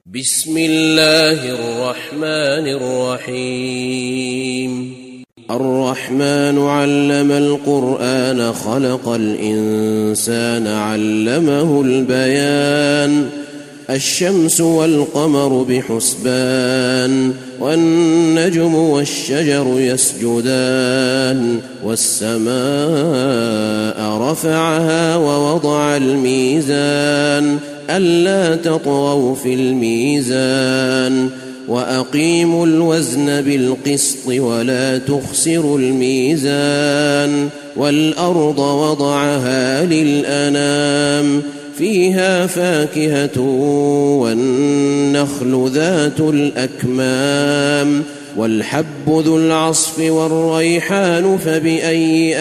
بسم الله الرحمن الرحيم الرحمن علم القرآن خلق الإنسان علمه البيان الشمس والقمر بحسبان والنجم والشجر يسجدان والسماء رفعها ووضع الميزان ألا تطغوا في الميزان وأقيموا الوزن بالقسط ولا تخسروا الميزان والأرض وضعها للأنام فيها فاكهة والنخل ذات الأكمام والحب ذو العصف والريحان فبأي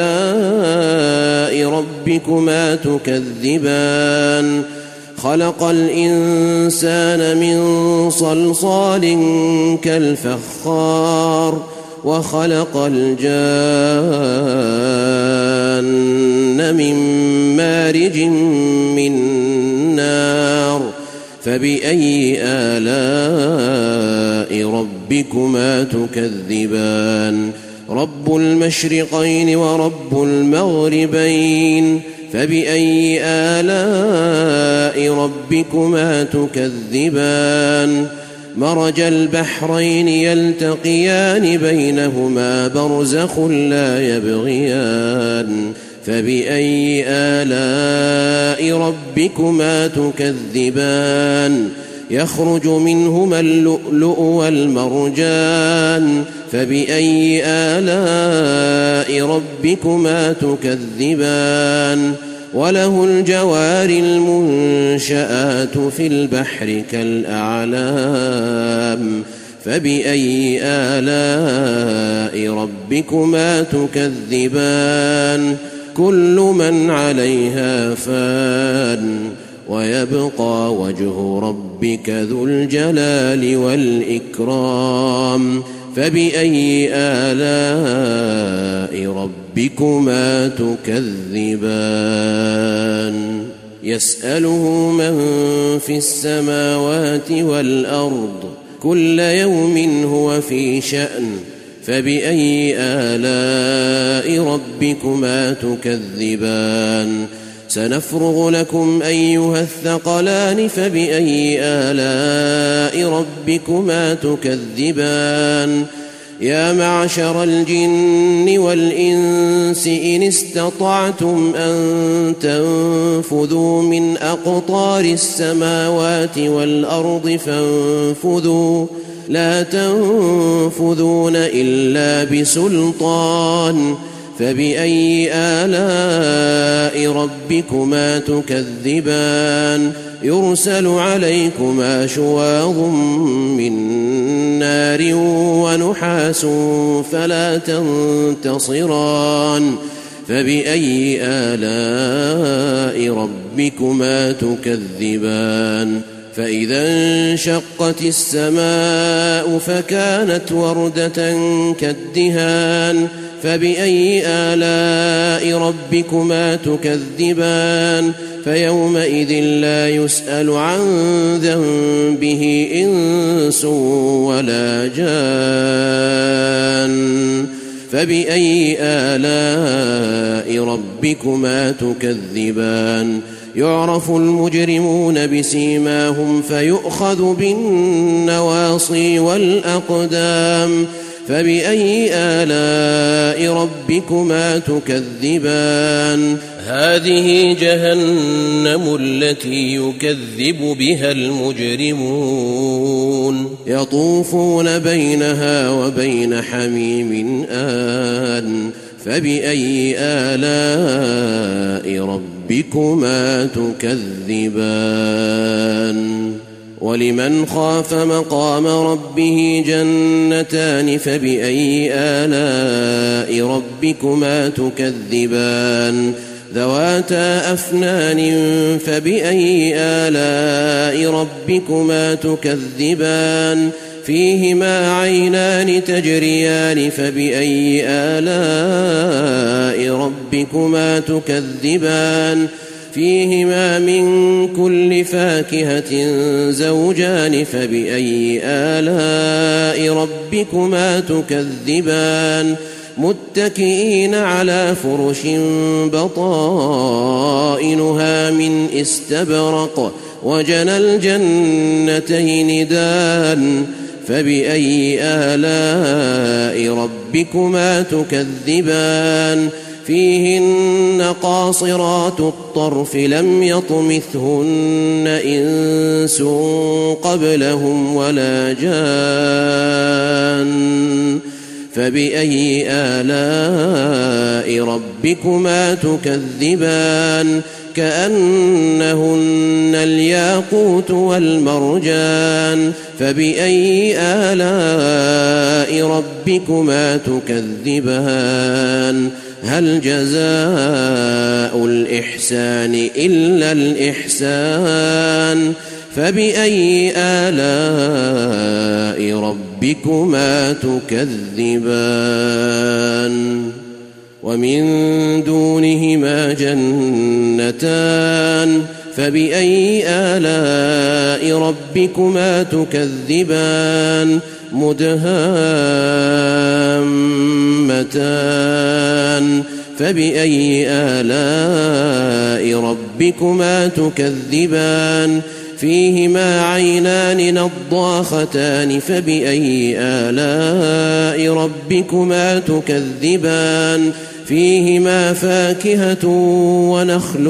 آلاء ربكما تكذبان خلق الإنسان من صلصال كالفخار وخلق الجان من مارج من نار فبأي آلاء ربكما تكذبان رب المشرقين ورب المغربين فبأي آلاء ربكما تكذبان مرج البحرين يلتقيان بينهما برزخ لا يبغيان فبأي آلاء ربكما تكذبان يخرج منهما اللؤلؤ والمرجان فبأي آلاء ربكما تكذبان وله الجوار المنشآت في البحر كالأعلام فبأي آلاء ربكما تكذبان كل من عليها فان ويبقى وجه ربك ذو الجلال والإكرام فبأي آلاء ربكما تكذبان يسأله من في السماوات والأرض كل يوم هو في شأن فبأي آلاء ربكما تكذبان سنفرغ لكم أيها الثقلان فبأي آلاء ربكما تكذبان يا معشر الجن والإنس إن استطعتم أن تنفذوا من أقطار السماوات والأرض فانفذوا لا تنفذون إلا بسلطان فبأي آلاء ربكما تكذبان يرسل عليكما شواظ من نار ونحاس فلا تنتصران فبأي آلاء ربكما تكذبان فإذا انشقت السماء فكانت وردة كالدهان فبأي آلاء ربكما تكذبان فيومئذ لا يسأل عن ذنبه إنس ولا جان فبأي آلاء ربكما تكذبان يعرف المجرمون بسيماهم فيؤخذ بالنواصي والأقدام فبأي آلاء ربكما تكذبان هذه جهنم التي يكذب بها المجرمون يطوفون بينها وبين حميم آن فبأي آلاء ربكما تكذبان ولمن خاف مقام ربه جنتان فبأي آلاء ربكما تكذبان ذواتا أفنان فبأي آلاء ربكما تكذبان فيهما عينان تجريان فبأي آلاء ربكما تكذبان فيهما من كل فاكهة زوجان فبأي آلاء ربكما تكذبان متكئين على فرش بطائنها من استبرق وجنى الجنتين دان فبأي آلاء ربكما تكذبان فيهن قاصرات الطرف لم يطمثهن إنس قبلهم ولا جان فبأي آلاء ربكما تكذبان كأنهن الياقوت والمرجان فبأي آلاء ربكما تكذبان هل جزاء الإحسان إلا الإحسان فبأي آلاء ربكما تكذبان ومن دونهما جنتان فبأي آلاء ربكما تكذبان مدهامتان فبأي آلاء ربكما تكذبان فيهما عينان نضاختان فبأي آلاء ربكما تكذبان فيهما فاكهة ونخل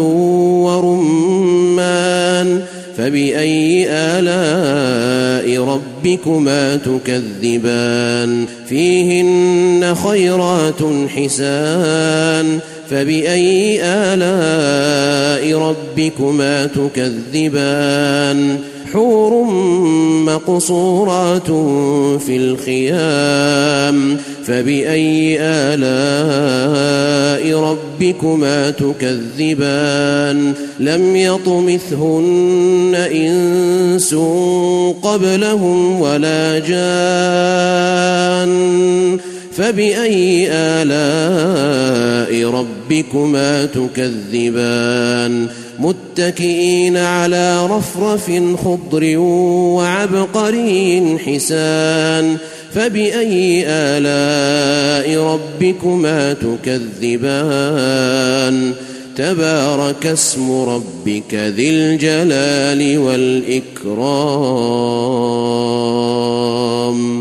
ورمان فبأي آلاء ربكما تكذبان فيهن خيرات حسان فبأي آلاء ربكما تكذبان حور مقصورات في الخيام فبأي آلاء ربكما تكذبان لم يطمثهن إنس قبلهم ولا جان فبأي آلاء ربكما تكذبان متكئين على رفرف خضر وعبقري حسان فبأي آلاء ربكما تكذبان تبارك اسم ربك ذي الجلال والإكرام